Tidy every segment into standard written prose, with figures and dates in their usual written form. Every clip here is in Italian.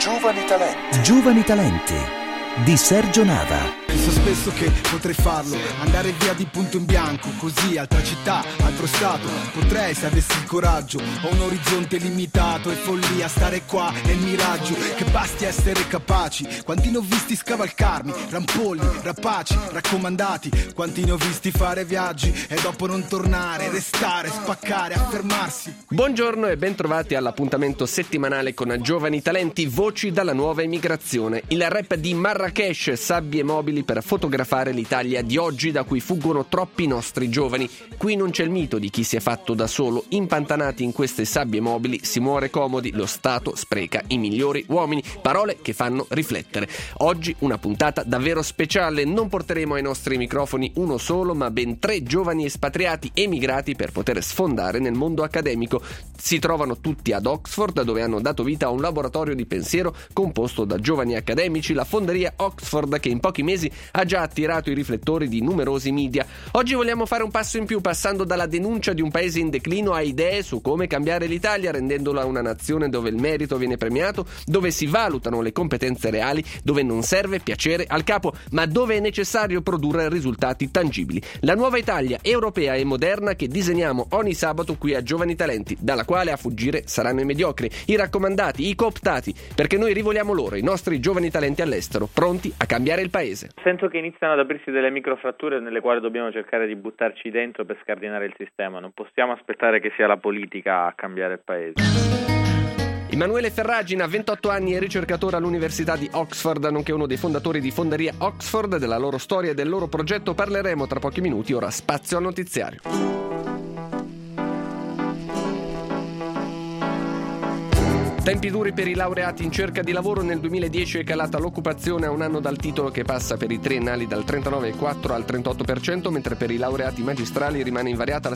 Giovani Talenti. Giovani Talenti di Sergio Nava. Penso spesso che potrei farlo, andare via di punto in bianco, così, altra città, altro stato. Potrei se avessi il coraggio, ho un orizzonte limitato e follia stare qua nel miraggio. Che basti essere capaci, quanti ne ho visti scavalcarmi, rampolli, rapaci, raccomandati. Quanti ne ho visti fare viaggi e dopo non tornare, restare, spaccare, affermarsi. Buongiorno e bentrovati all'appuntamento settimanale con Giovani Talenti, voci dalla nuova emigrazione. Il rap di Marrakesh, sabbie mobili per fotografare l'Italia di oggi da cui fuggono troppi nostri giovani. Qui non c'è il mito di chi si è fatto da solo. Impantanati in queste sabbie mobili si muore comodi, lo Stato spreca i migliori uomini. Parole che fanno riflettere. Oggi una puntata davvero speciale. Non porteremo ai nostri microfoni uno solo, ma ben 3 giovani espatriati emigrati per poter sfondare nel mondo accademico. Si trovano tutti ad Oxford, dove hanno dato vita a un laboratorio di pensiero composto da giovani accademici, la Fonderia Oxford, che in pochi mesi ha già attirato i riflettori di numerosi media. Oggi vogliamo fare un passo in più, passando dalla denuncia di un paese in declino a idee su come cambiare l'Italia, rendendola una nazione dove il merito viene premiato, dove si valutano le competenze reali, dove non serve piacere al capo, ma dove è necessario produrre risultati tangibili. La nuova Italia europea e moderna che disegniamo ogni sabato qui a Giovani Talenti, dalla quale a fuggire saranno i mediocri, i raccomandati, i cooptati, perché noi rivoliamo loro, i nostri giovani talenti all'estero, pronti a cambiare il paese. Sento che iniziano ad aprirsi delle microfratture nelle quali dobbiamo cercare di buttarci dentro per scardinare il sistema. Non possiamo aspettare che sia la politica a cambiare il paese. Emanuele Ferragina, 28 anni e ricercatore all'Università di Oxford, nonché uno dei fondatori di Fonderia Oxford. Della loro storia e del loro progetto parleremo tra pochi minuti. Ora spazio al notiziario. Tempi duri per i laureati in cerca di lavoro. Nel 2010 è calata l'occupazione a un anno dal titolo, che passa per i triennali dal 39,4% al 38%, mentre per i laureati magistrali rimane invariata al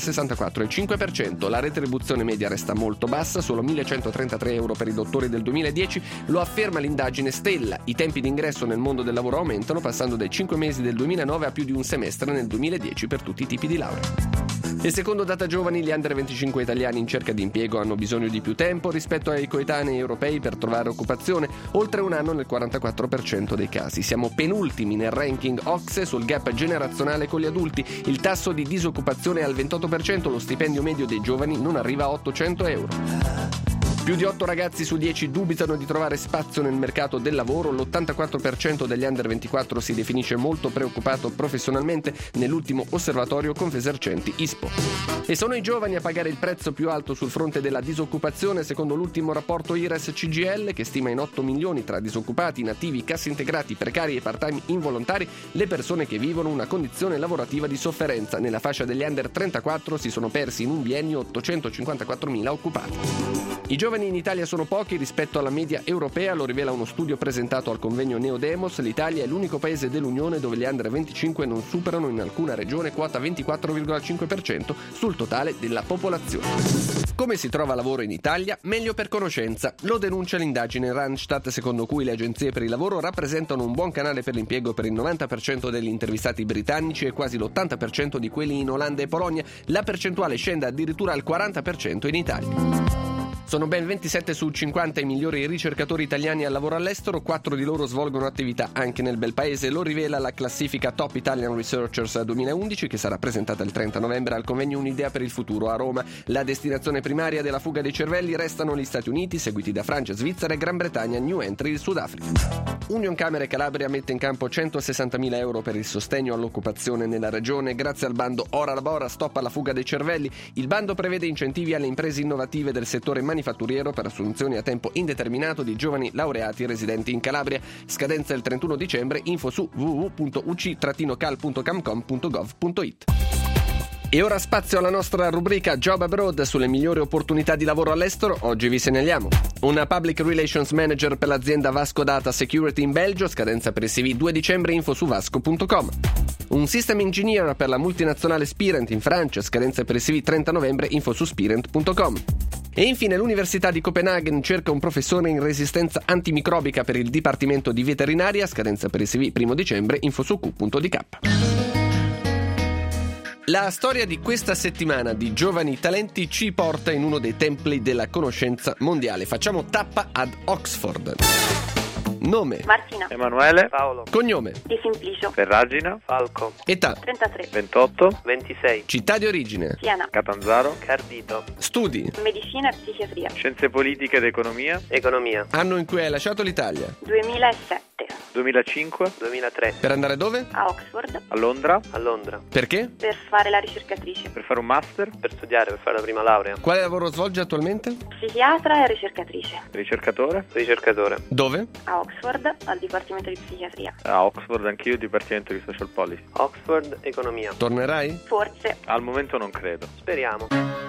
64,5%. La retribuzione media resta molto bassa, solo 1.133 euro per i dottori del 2010, lo afferma l'indagine Stella. I tempi d'ingresso nel mondo del lavoro aumentano, passando dai 5 mesi del 2009 a più di un semestre nel 2010 per tutti i tipi di laurea. E secondo Data Giovani, gli under 25 italiani in cerca di impiego hanno bisogno di più tempo rispetto ai coetanei europei per trovare occupazione, oltre un anno nel 44% dei casi. Siamo penultimi nel ranking OCSE sul gap generazionale con gli adulti. Il tasso di disoccupazione è al 28%, lo stipendio medio dei giovani non arriva a 800 euro. Più di 8 ragazzi su 10 dubitano di trovare spazio nel mercato del lavoro, l'84% degli under 24 si definisce molto preoccupato professionalmente nell'ultimo osservatorio Confesercenti ISPO. E sono i giovani a pagare il prezzo più alto sul fronte della disoccupazione, secondo l'ultimo rapporto IRES-CGIL, che stima in 8 milioni tra disoccupati, inattivi, cassaintegrati, precari e part-time involontari le persone che vivono una condizione lavorativa di sofferenza. Nella fascia degli under 34 si sono persi in un biennio 854.000 occupati. I giovani in Italia sono pochi rispetto alla media europea, lo rivela uno studio presentato al convegno Neodemos. L'Italia è l'unico paese dell'Unione dove gli under 25 non superano in alcuna regione quota 24,5% sul totale della popolazione. Come si trova lavoro in Italia? Meglio per conoscenza. Lo denuncia l'indagine Randstad, secondo cui le agenzie per il lavoro rappresentano un buon canale per l'impiego per il 90% degli intervistati britannici e quasi l'80% di quelli in Olanda e Polonia. La percentuale scende addirittura al 40% in Italia. Sono ben 27 su 50 i migliori ricercatori italiani al lavoro all'estero, 4 di loro svolgono attività anche nel bel paese, lo rivela la classifica Top Italian Researchers 2011, che sarà presentata il 30 novembre al convegno Un'idea per il futuro a Roma. La destinazione primaria della fuga dei cervelli restano gli Stati Uniti, seguiti da Francia, Svizzera e Gran Bretagna, new entry il Sudafrica. Union Camere Calabria mette in campo 160.000 euro per il sostegno all'occupazione nella regione. Grazie al bando Ora Labora, stop alla fuga dei cervelli. Il bando prevede incentivi alle imprese innovative del settore manifatturiero per assunzioni a tempo indeterminato di giovani laureati residenti in Calabria. Scadenza il 31 dicembre, info su www.uc-cal.camcom.gov.it. E ora spazio alla nostra rubrica Job Abroad sulle migliori opportunità di lavoro all'estero. Oggi vi segnaliamo una Public Relations Manager per l'azienda Vasco Data Security in Belgio, scadenza per il CV 2 dicembre, info su vasco.com. Un System Engineer per la multinazionale Spirent in Francia, scadenza per il CV 30 novembre, info su spirent.com. E infine l'Università di Copenaghen cerca un professore in resistenza antimicrobica per il Dipartimento di Veterinaria, scadenza per il CV 1 dicembre, info su q.dk. La storia di questa settimana di giovani talenti ci porta in uno dei templi della conoscenza mondiale. Facciamo tappa ad Oxford. Nome: Martina. Emanuele. Paolo. cognome: Di Simplicio. Ferragina. Falco. età: 33. 28. 26. città di origine: Siena. Catanzaro. Cardito. studi: Medicina e psichiatria. Scienze politiche ed economia. Economia. anno in cui hai lasciato l'Italia. 2007. 2005. 2003. Per andare dove? A Oxford. A Londra. A Londra. Perché? Per fare la ricercatrice. Per fare un master. Per studiare, per fare la prima laurea. Quale lavoro svolge attualmente? Psichiatra e ricercatrice. Ricercatore. Ricercatore. Dove? A Oxford, al Dipartimento di Psichiatria. A Oxford anch'io, Dipartimento di Social Policy. Oxford. Economia. Tornerai? Forse. Al momento non credo. Speriamo.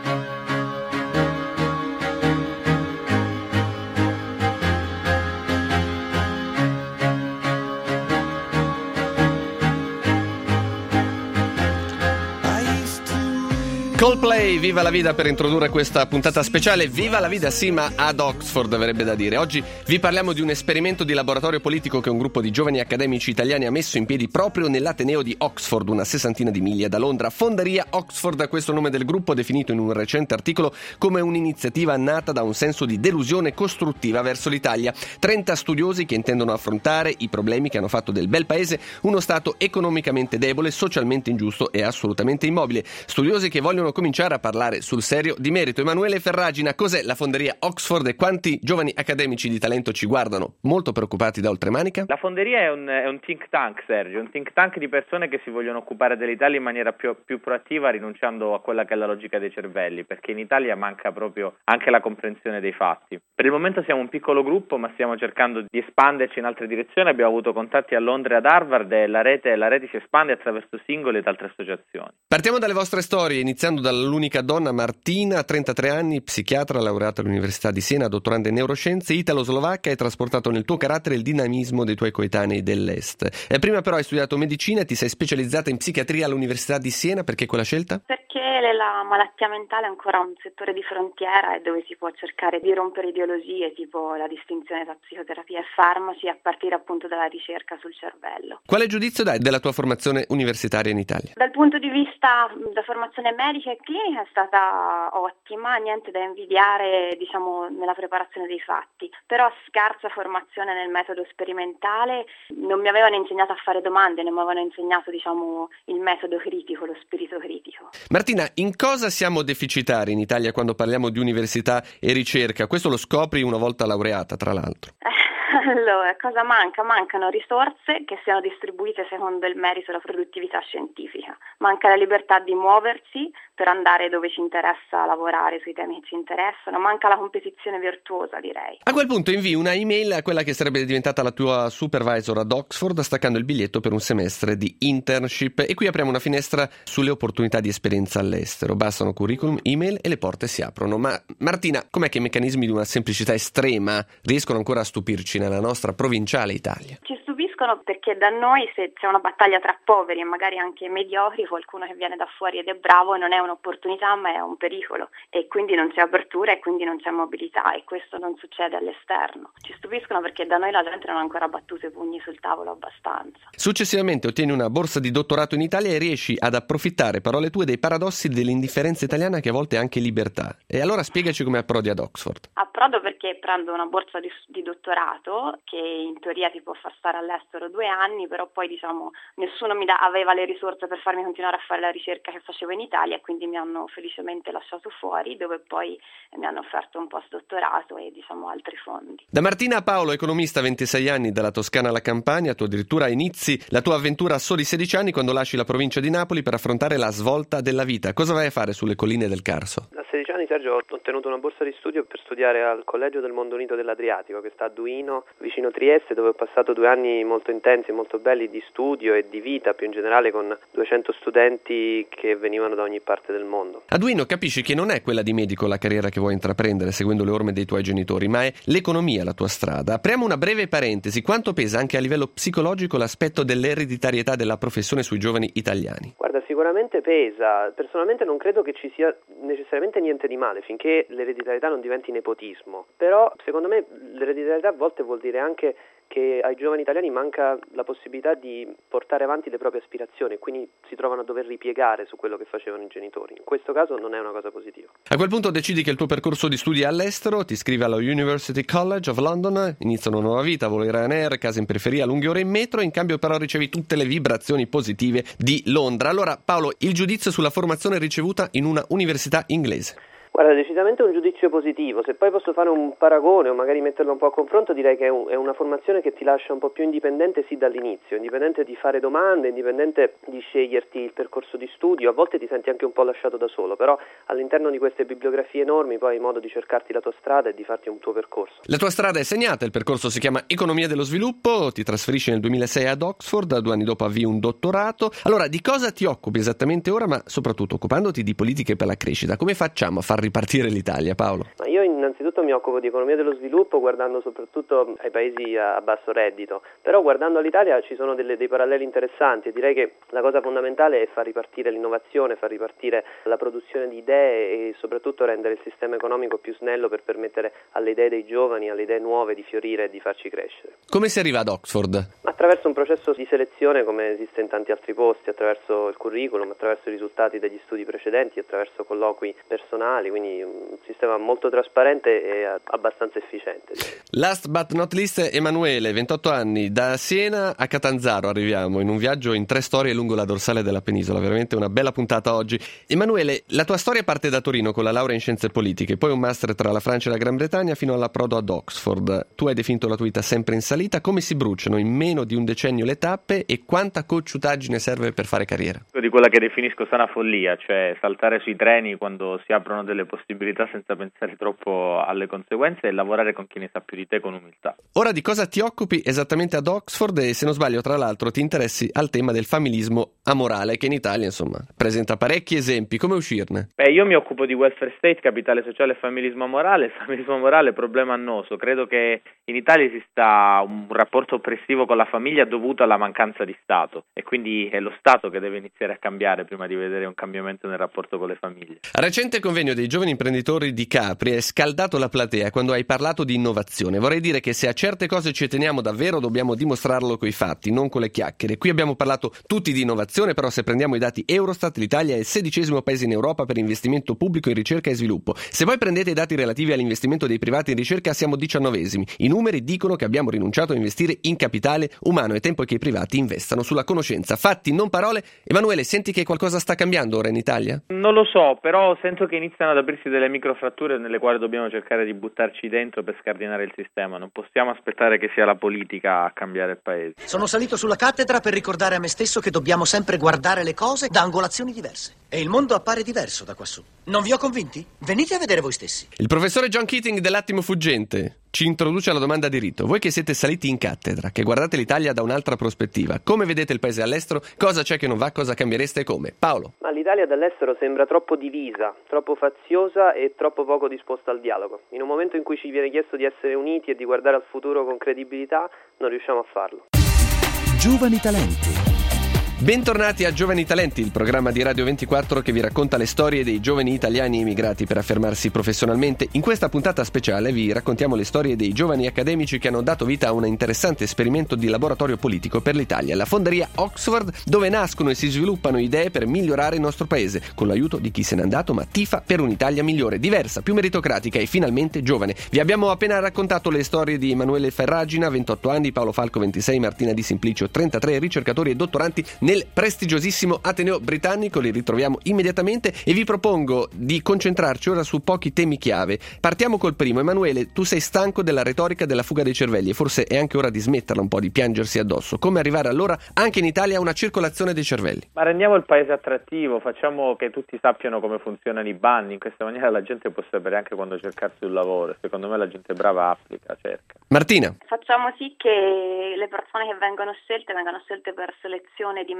Coldplay, viva la vida, per introdurre questa puntata speciale. Viva la vida sì, ma ad Oxford verrebbe da dire. Oggi vi parliamo di un esperimento di laboratorio politico che un gruppo di giovani accademici italiani ha messo in piedi proprio nell'Ateneo di Oxford, una 60 di miglia da Londra. Fonderia Oxford, questo nome del gruppo, definito in un recente articolo come un'iniziativa nata da un senso di delusione costruttiva verso l'Italia. 30 studiosi che intendono affrontare i problemi che hanno fatto del bel paese uno stato economicamente debole, socialmente ingiusto e assolutamente immobile. Studiosi che vogliono cominciare a parlare sul serio di merito. Emanuele Ferragina, cos'è la Fonderia Oxford e quanti giovani accademici di talento ci guardano molto preoccupati da oltremanica? La Fonderia è un think tank, Sergio, un think tank di persone che si vogliono occupare dell'Italia in maniera più proattiva, rinunciando a quella che è la logica dei cervelli, perché in Italia manca proprio anche la comprensione dei fatti. Per il momento siamo un piccolo gruppo, ma stiamo cercando di espanderci in altre direzioni. Abbiamo avuto contatti a Londra e ad Harvard e la rete si espande attraverso singoli ed altre associazioni. Partiamo dalle vostre storie, iniziando dall'unica donna Martina, 33 anni, psichiatra, laureata all'Università di Siena, dottoranda in neuroscienze, italo-slovacca, e trasportato nel tuo carattere il dinamismo dei tuoi coetanei dell'Est. Prima però hai studiato medicina e ti sei specializzata in psichiatria all'Università di Siena. Perché quella scelta? Perché la malattia mentale è ancora un settore di frontiera e dove si può cercare di rompere ideologie, tipo la distinzione tra psicoterapia e farmaci, a partire appunto dalla ricerca sul cervello. Quale giudizio dai della tua formazione universitaria in Italia? Dal punto di vista della formazione medica e clinica è stata ottima, niente da invidiare nella preparazione dei fatti, però scarsa formazione nel metodo sperimentale. Non mi avevano insegnato a fare domande, non mi avevano insegnato il metodo critico, lo spirito critico. Martina, in cosa siamo deficitari in Italia quando parliamo di università e ricerca? Questo lo scopri una volta laureata, tra l'altro. Allora, cosa manca? Mancano risorse che siano distribuite secondo il merito e la produttività scientifica. Manca la libertà di muoversi per andare dove ci interessa lavorare, sui temi che ci interessano. Manca la competizione virtuosa, direi. A quel punto invii una email a quella che sarebbe diventata la tua supervisor ad Oxford, staccando il biglietto per un semestre di internship. E qui apriamo una finestra sulle opportunità di esperienza all'estero. Bastano curriculum, email e le porte si aprono. Ma Martina, com'è che i meccanismi di una semplicità estrema riescono ancora a stupirci nella nostra provinciale Italia? Ci stupiscono perché da noi, se c'è una battaglia tra poveri e magari anche mediocri, qualcuno che viene da fuori ed è bravo non è un'opportunità ma è un pericolo, e quindi non c'è apertura e quindi non c'è mobilità, e questo non succede all'esterno. Ci stupiscono perché da noi la gente non ha ancora battuto i pugni sul tavolo abbastanza. Successivamente ottieni una borsa di dottorato in Italia e riesci ad approfittare, parole tue, dei paradossi dell'indifferenza italiana, che a volte è anche libertà. E allora spiegaci come approdi ad Oxford. Approdo perché prendo una borsa di dottorato che in teoria ti può far stare all'estero 2 anni, però poi nessuno aveva le risorse per farmi continuare a fare la ricerca che facevo in Italia, e quindi mi hanno felicemente lasciato fuori, dove poi mi hanno offerto un postdottorato e altri fondi. Da Martina a Paolo, economista, 26 anni, dalla Toscana alla Campania, tu addirittura inizi la tua avventura a soli 16 anni quando lasci la provincia di Napoli per affrontare la svolta della vita. Cosa vai a fare sulle colline del Carso? A 16 anni, Sergio, ho ottenuto una borsa di studio per studiare al Collegio del Mondo Unito dell'Adriatico, che sta a Duino, vicino Trieste, dove ho passato 2 anni molto intensi, molto belli di studio e di vita più in generale, con 200 studenti che venivano da ogni parte del mondo. A Duino capisci che non è quella di medico la carriera che vuoi intraprendere seguendo le orme dei tuoi genitori, ma è l'economia la tua strada. Apriamo una breve parentesi. Quanto pesa anche a livello psicologico l'aspetto dell'ereditarietà della professione sui giovani italiani? Guarda, sicuramente pesa. Personalmente non credo che ci sia necessariamente niente di male finché l'ereditarietà non diventi nepotismo, però secondo me l'ereditarietà a volte vuol dire anche che ai giovani italiani manca la possibilità di portare avanti le proprie aspirazioni, quindi si trovano a dover ripiegare su quello che facevano i genitori. In questo caso non è una cosa positiva. A quel punto decidi che il tuo percorso di studi è all'estero, ti iscrivi allo University College of London, inizia una nuova vita, voli Ryanair, casa in periferia, lunghe ore in metro, in cambio però ricevi tutte le vibrazioni positive di Londra. Allora Paolo, il giudizio sulla formazione ricevuta in una università inglese? Guarda, decisamente un giudizio positivo. Se poi posso fare un paragone o magari metterlo un po' a confronto, direi che è una formazione che ti lascia un po' più indipendente sì dall'inizio, indipendente di fare domande, indipendente di sceglierti il percorso di studio. A volte ti senti anche un po' lasciato da solo, però all'interno di queste bibliografie enormi poi hai modo di cercarti la tua strada e di farti un tuo percorso. La tua strada è segnata, il percorso si chiama Economia dello Sviluppo, ti trasferisci nel 2006 ad Oxford, 2 anni dopo avvii un dottorato. Allora, di cosa ti occupi esattamente ora, ma soprattutto occupandoti di politiche per la crescita? Come facciamo a far ripartire l'Italia, Paolo? Ma io innanzitutto mi occupo di economia dello sviluppo guardando soprattutto ai paesi a basso reddito, però guardando all'Italia ci sono dei paralleli interessanti e direi che la cosa fondamentale è far ripartire l'innovazione, far ripartire la produzione di idee e soprattutto rendere il sistema economico più snello per permettere alle idee dei giovani, alle idee nuove di fiorire e di farci crescere. Come si arriva ad Oxford? Attraverso un processo di selezione come esiste in tanti altri posti, attraverso il curriculum, attraverso i risultati degli studi precedenti, attraverso colloqui personali, quindi un sistema molto trasparente e abbastanza efficiente. Last but not least, Emanuele, 28 anni, da Siena a Catanzaro arriviamo, in un viaggio in 3 storie lungo la dorsale della penisola, veramente una bella puntata oggi. Emanuele, la tua storia parte da Torino con la laurea in scienze politiche, poi un master tra la Francia e la Gran Bretagna fino all'approdo ad Oxford. Tu hai definito la tua vita sempre in salita, come si bruciano in meno di un decennio le tappe e quanta cocciutaggine serve per fare carriera? Di quella che definisco sana follia, cioè saltare sui treni quando si aprono delle possibilità senza pensare troppo alle conseguenze e lavorare con chi ne sa più di te con umiltà. Ora di cosa ti occupi esattamente ad Oxford e se non sbaglio tra l'altro ti interessi al tema del familismo amorale che in Italia insomma presenta parecchi esempi, come uscirne? Io mi occupo di welfare state, capitale sociale e familismo amorale. Il familismo amorale è problema annoso, credo che in Italia esista un rapporto oppressivo con la famiglia dovuto alla mancanza di Stato e quindi è lo Stato che deve iniziare a cambiare prima di vedere un cambiamento nel rapporto con le famiglie. Al recente convegno dei giovani imprenditori di Capri è scaldato la platea quando hai parlato di innovazione. Vorrei dire che se a certe cose ci teniamo davvero dobbiamo dimostrarlo coi fatti, non con le chiacchiere. Qui abbiamo parlato tutti di innovazione, però se prendiamo i dati Eurostat l'Italia è il 16° paese in Europa per investimento pubblico in ricerca e sviluppo. Se poi prendete i dati relativi all'investimento dei privati in ricerca siamo 19esimi. I numeri dicono che abbiamo rinunciato a investire in capitale umano, è tempo che i privati investano sulla conoscenza. Fatti, non parole. Emanuele, senti che qualcosa sta cambiando ora in Italia? Non lo so, però sento che iniziano ad aprirsi delle microfratture nelle quali dobbiamo cercare di buttarci dentro per scardinare il sistema. Non possiamo aspettare che sia la politica a cambiare il paese. Sono salito sulla cattedra per ricordare a me stesso che dobbiamo sempre guardare le cose da angolazioni diverse. E il mondo appare diverso da quassù. Non vi ho convinti? Venite a vedere voi stessi. Il professore John Keating dell'Attimo Fuggente ci introduce alla domanda di rito. Voi che siete saliti in cattedra, che guardate l'Italia da un'altra prospettiva, come vedete il paese all'estero? Cosa c'è che non va? Cosa cambiereste e come? Paolo? Ma l'Italia dall'estero sembra troppo divisa, troppo faziosa e troppo poco disposta al dialogo. In un momento in cui ci viene chiesto di essere uniti e di guardare al futuro con credibilità, non riusciamo a farlo. Giovani talenti. Bentornati a Giovani Talenti, il programma di Radio 24 che vi racconta le storie dei giovani italiani emigrati per affermarsi professionalmente. In questa puntata speciale vi raccontiamo le storie dei giovani accademici che hanno dato vita a un interessante esperimento di laboratorio politico per l'Italia, la fonderia Oxford, dove nascono e si sviluppano idee per migliorare il nostro paese, con l'aiuto di chi se n'è andato ma tifa per un'Italia migliore, diversa, più meritocratica e finalmente giovane. Vi abbiamo appena raccontato le storie di Emanuele Ferragina, 28 anni, Paolo Falco, 26, Martina Di Simplicio, 33, ricercatori e dottoranti nel prestigiosissimo Ateneo Britannico. Li ritroviamo immediatamente e vi propongo di concentrarci ora su pochi temi chiave. Partiamo col primo. Emanuele, tu sei stanco della retorica della fuga dei cervelli e forse è anche ora di smetterla un po' di piangersi addosso. Come arrivare allora anche in Italia a una circolazione dei cervelli? Ma rendiamo il paese attrattivo, facciamo che tutti sappiano come funzionano i bandi, in questa maniera la gente può sapere anche quando cercarsi un lavoro. Secondo me la gente brava applica, cerca. Martina? Facciamo sì che le persone che vengono scelte per selezione di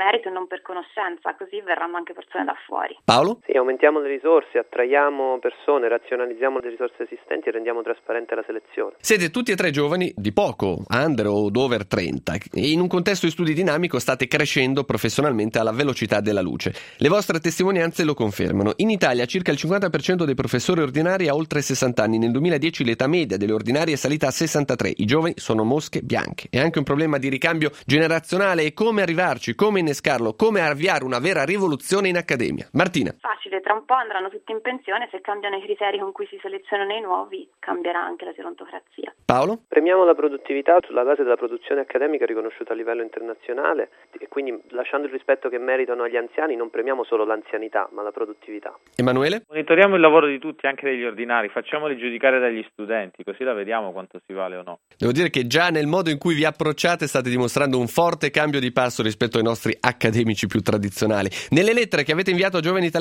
merito e non per conoscenza, così verranno anche persone da fuori. Paolo? Sì, aumentiamo le risorse, attraiamo persone, razionalizziamo le risorse esistenti e rendiamo trasparente la selezione. Siete tutti e tre giovani di poco, under o over 30, e in un contesto di studi dinamico state crescendo professionalmente alla velocità della luce. Le vostre testimonianze lo confermano. In Italia circa il 50% dei professori ordinari ha oltre 60 anni. Nel 2010 l'età media delle ordinarie è salita a 63. I giovani sono mosche bianche. È anche un problema di ricambio generazionale e come arrivarci, come innescarlo, come avviare una vera rivoluzione in accademia. Martina. Facile, tra un po' andranno tutti in pensione, se cambiano i criteri con cui si selezionano i nuovi, cambierà anche la gerontocrazia. Paolo? Premiamo la produttività sulla base della produzione accademica riconosciuta a livello internazionale e quindi lasciando il rispetto che meritano agli anziani non premiamo solo l'anzianità ma la produttività. Emanuele? Monitoriamo il lavoro di tutti, anche degli ordinari, facciamoli giudicare dagli studenti, così la vediamo quanto si vale o no. Devo dire che già nel modo in cui vi approcciate state dimostrando un forte cambio di passo rispetto ai nostri accademici più tradizionali. Nelle lettere che avete inviato a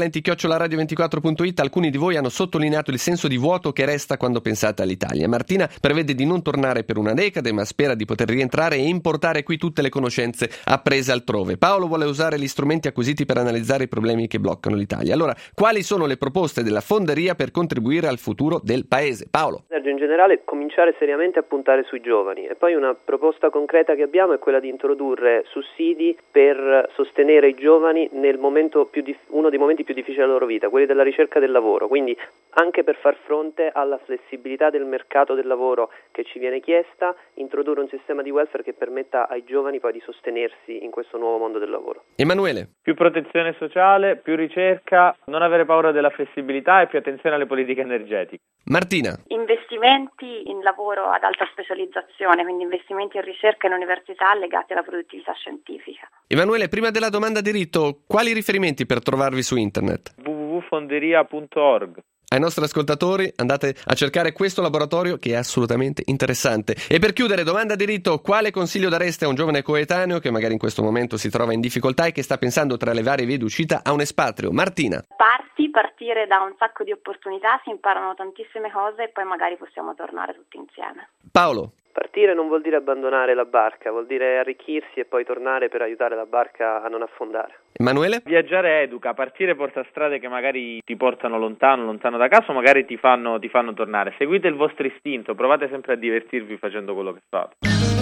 giovanitalenti@radio24.it alcuni di voi hanno sottolineato il senso di vuoto che resta quando pensate all'Italia. Martina prevede di non tornare per una decade, ma spera di poter rientrare e importare qui tutte le conoscenze apprese altrove. Paolo vuole usare gli strumenti acquisiti per analizzare i problemi che bloccano l'Italia. Allora, quali sono le proposte della fonderia per contribuire al futuro del paese? Paolo. Sergio, in generale cominciare seriamente a puntare sui giovani e poi una proposta concreta che abbiamo è quella di introdurre sussidi per sostenere i giovani nel momento uno dei momenti più difficili della loro vita, quelli della ricerca del lavoro, quindi anche per far fronte alla flessibilità del mercato del lavoro che ci viene chiesta, introdurre un sistema di welfare che permetta ai giovani poi di sostenersi in questo nuovo mondo del lavoro. Emanuele. Più protezione sociale, più ricerca, non avere paura della flessibilità e più attenzione alle politiche energetiche. Martina. Investimenti in lavoro ad alta specializzazione, quindi investimenti in ricerca e in università legati alla produttività scientifica. Emanuele, prima della domanda diritto, quali riferimenti per trovarvi su internet? www.fonderia.org. Ai nostri ascoltatori andate a cercare questo laboratorio che è assolutamente interessante. E per chiudere, domanda diritto, quale consiglio dareste a un giovane coetaneo che magari in questo momento si trova in difficoltà e che sta pensando tra le varie vie d'uscita a un espatrio? Martina. Partire da un sacco di opportunità, si imparano tantissime cose e poi magari possiamo tornare tutti insieme. Paolo. Partire non vuol dire abbandonare la barca, vuol dire arricchirsi e poi tornare per aiutare la barca a non affondare. Emanuele? Viaggiare educa, partire porta strade che magari ti portano lontano da casa o magari ti fanno tornare. Seguite il vostro istinto, provate sempre a divertirvi facendo quello che fate.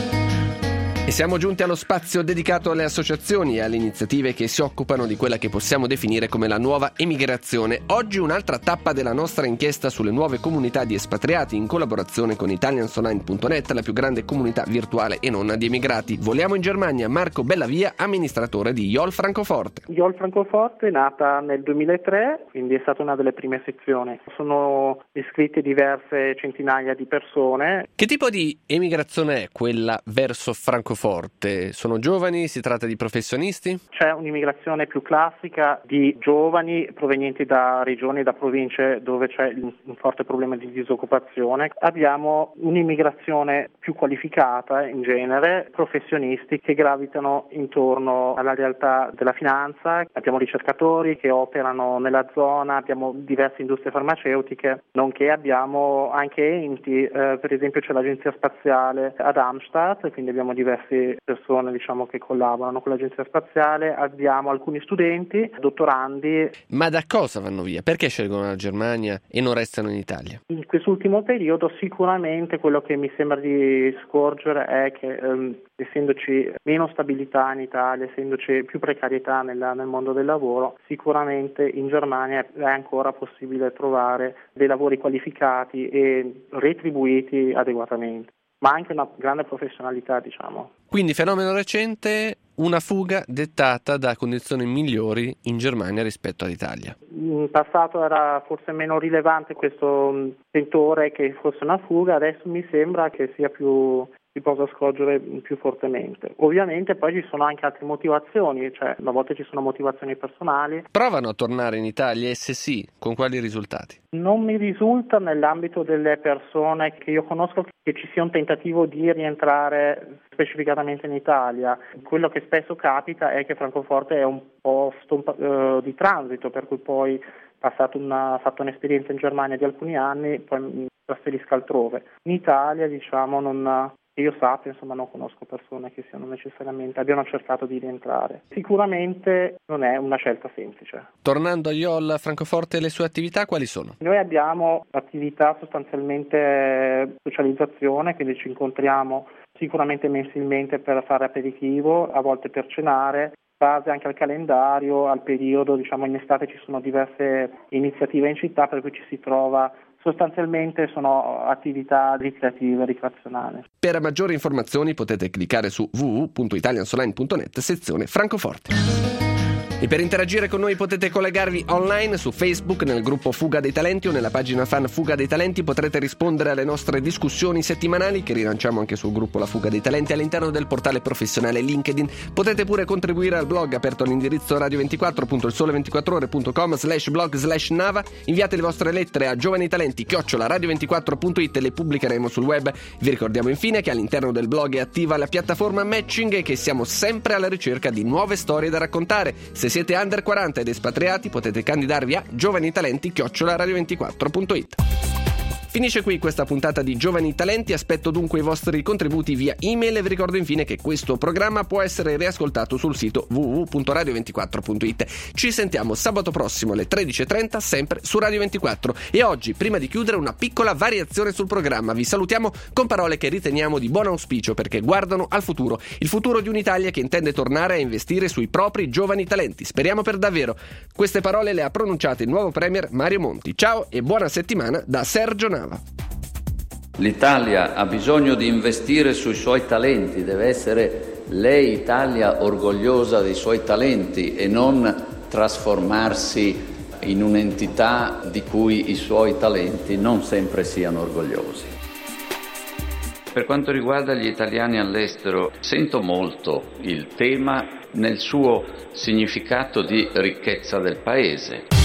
E siamo giunti allo spazio dedicato alle associazioni e alle iniziative che si occupano di quella che possiamo definire come la nuova emigrazione. Oggi un'altra tappa della nostra inchiesta sulle nuove comunità di espatriati in collaborazione con Italiansonline.net, la più grande comunità virtuale e non di emigrati. Voliamo in Germania. Marco Bellavia, amministratore di YOL Francoforte. YOL Francoforte è nata nel 2003, quindi è stata una delle prime sezioni. Sono iscritte diverse centinaia di persone. Che tipo di emigrazione è quella verso Francoforte? Sono giovani? Si tratta di professionisti? C'è un'immigrazione più classica di giovani provenienti da regioni e da province dove c'è un forte problema di disoccupazione. Abbiamo un'immigrazione più qualificata in genere, professionisti che gravitano intorno alla realtà della finanza. Abbiamo ricercatori che operano nella zona, abbiamo diverse industrie farmaceutiche, nonché abbiamo anche enti, per esempio c'è l'agenzia spaziale ad Amsterdam, quindi abbiamo diverse persone che collaborano con l'agenzia spaziale, abbiamo alcuni studenti, dottorandi. Ma da cosa vanno via? Perché scelgono la Germania e non restano in Italia? In quest'ultimo periodo sicuramente quello che mi sembra di scorgere è che essendoci meno stabilità in Italia, essendoci più precarietà nel mondo del lavoro, sicuramente in Germania è ancora possibile trovare dei lavori qualificati e retribuiti adeguatamente, ma anche una grande professionalità, Quindi fenomeno recente, una fuga dettata da condizioni migliori in Germania rispetto all'Italia. In passato era forse meno rilevante questo sentore che fosse una fuga, adesso mi sembra che sia si possa scorgere più fortemente. Ovviamente poi ci sono anche altre motivazioni, a volte ci sono motivazioni personali. Provano a tornare in Italia e se sì, con quali risultati? Non mi risulta nell'ambito delle persone che io conosco che ci sia un tentativo di rientrare specificatamente in Italia. Quello che spesso capita è che Francoforte è un posto di transito, per cui poi fatto un'esperienza in Germania di alcuni anni, poi mi trasferisco altrove. In Italia, che io sappia, insomma, non conosco persone che abbiano cercato di rientrare. Sicuramente non è una scelta semplice. Tornando a IOL Francoforte, le sue attività quali sono? Noi abbiamo attività sostanzialmente socializzazione, quindi ci incontriamo sicuramente mensilmente per fare aperitivo, a volte per cenare. Base anche al calendario, al periodo, in estate ci sono diverse iniziative in città per cui ci si trova. Sostanzialmente sono attività ricreative, ricreazionali. Per maggiori informazioni potete cliccare su www.italiansoline.net sezione Francoforte. E per interagire con noi potete collegarvi online su Facebook nel gruppo Fuga dei Talenti o nella pagina fan Fuga dei Talenti. Potrete rispondere alle nostre discussioni settimanali che rilanciamo anche sul gruppo La Fuga dei Talenti all'interno del portale professionale LinkedIn. Potete pure contribuire al blog aperto all'indirizzo radio24.ilsole24ore.com/blog/Nava. Inviate le vostre lettere a giovanitalenti@radio24.it e le pubblicheremo sul web. Vi ricordiamo infine che all'interno del blog è attiva la piattaforma Matching e che siamo sempre alla ricerca di nuove storie da raccontare. Se siete under 40 ed espatriati potete candidarvi a giovanitalenti@radio24.it. Finisce qui questa puntata di Giovani Talenti, aspetto dunque i vostri contributi via email e vi ricordo infine che questo programma può essere riascoltato sul sito www.radio24.it. Ci sentiamo sabato prossimo alle 13.30 sempre su Radio 24 e oggi, prima di chiudere, una piccola variazione sul programma. Vi salutiamo con parole che riteniamo di buon auspicio perché guardano al futuro, il futuro di un'Italia che intende tornare a investire sui propri giovani talenti. Speriamo per davvero. Queste parole le ha pronunciate il nuovo premier Mario Monti. Ciao e buona settimana da Sergio Nava. L'Italia ha bisogno di investire sui suoi talenti, deve essere lei Italia orgogliosa dei suoi talenti e non trasformarsi in un'entità di cui i suoi talenti non sempre siano orgogliosi. Per quanto riguarda gli italiani all'estero, sento molto il tema nel suo significato di ricchezza del Paese.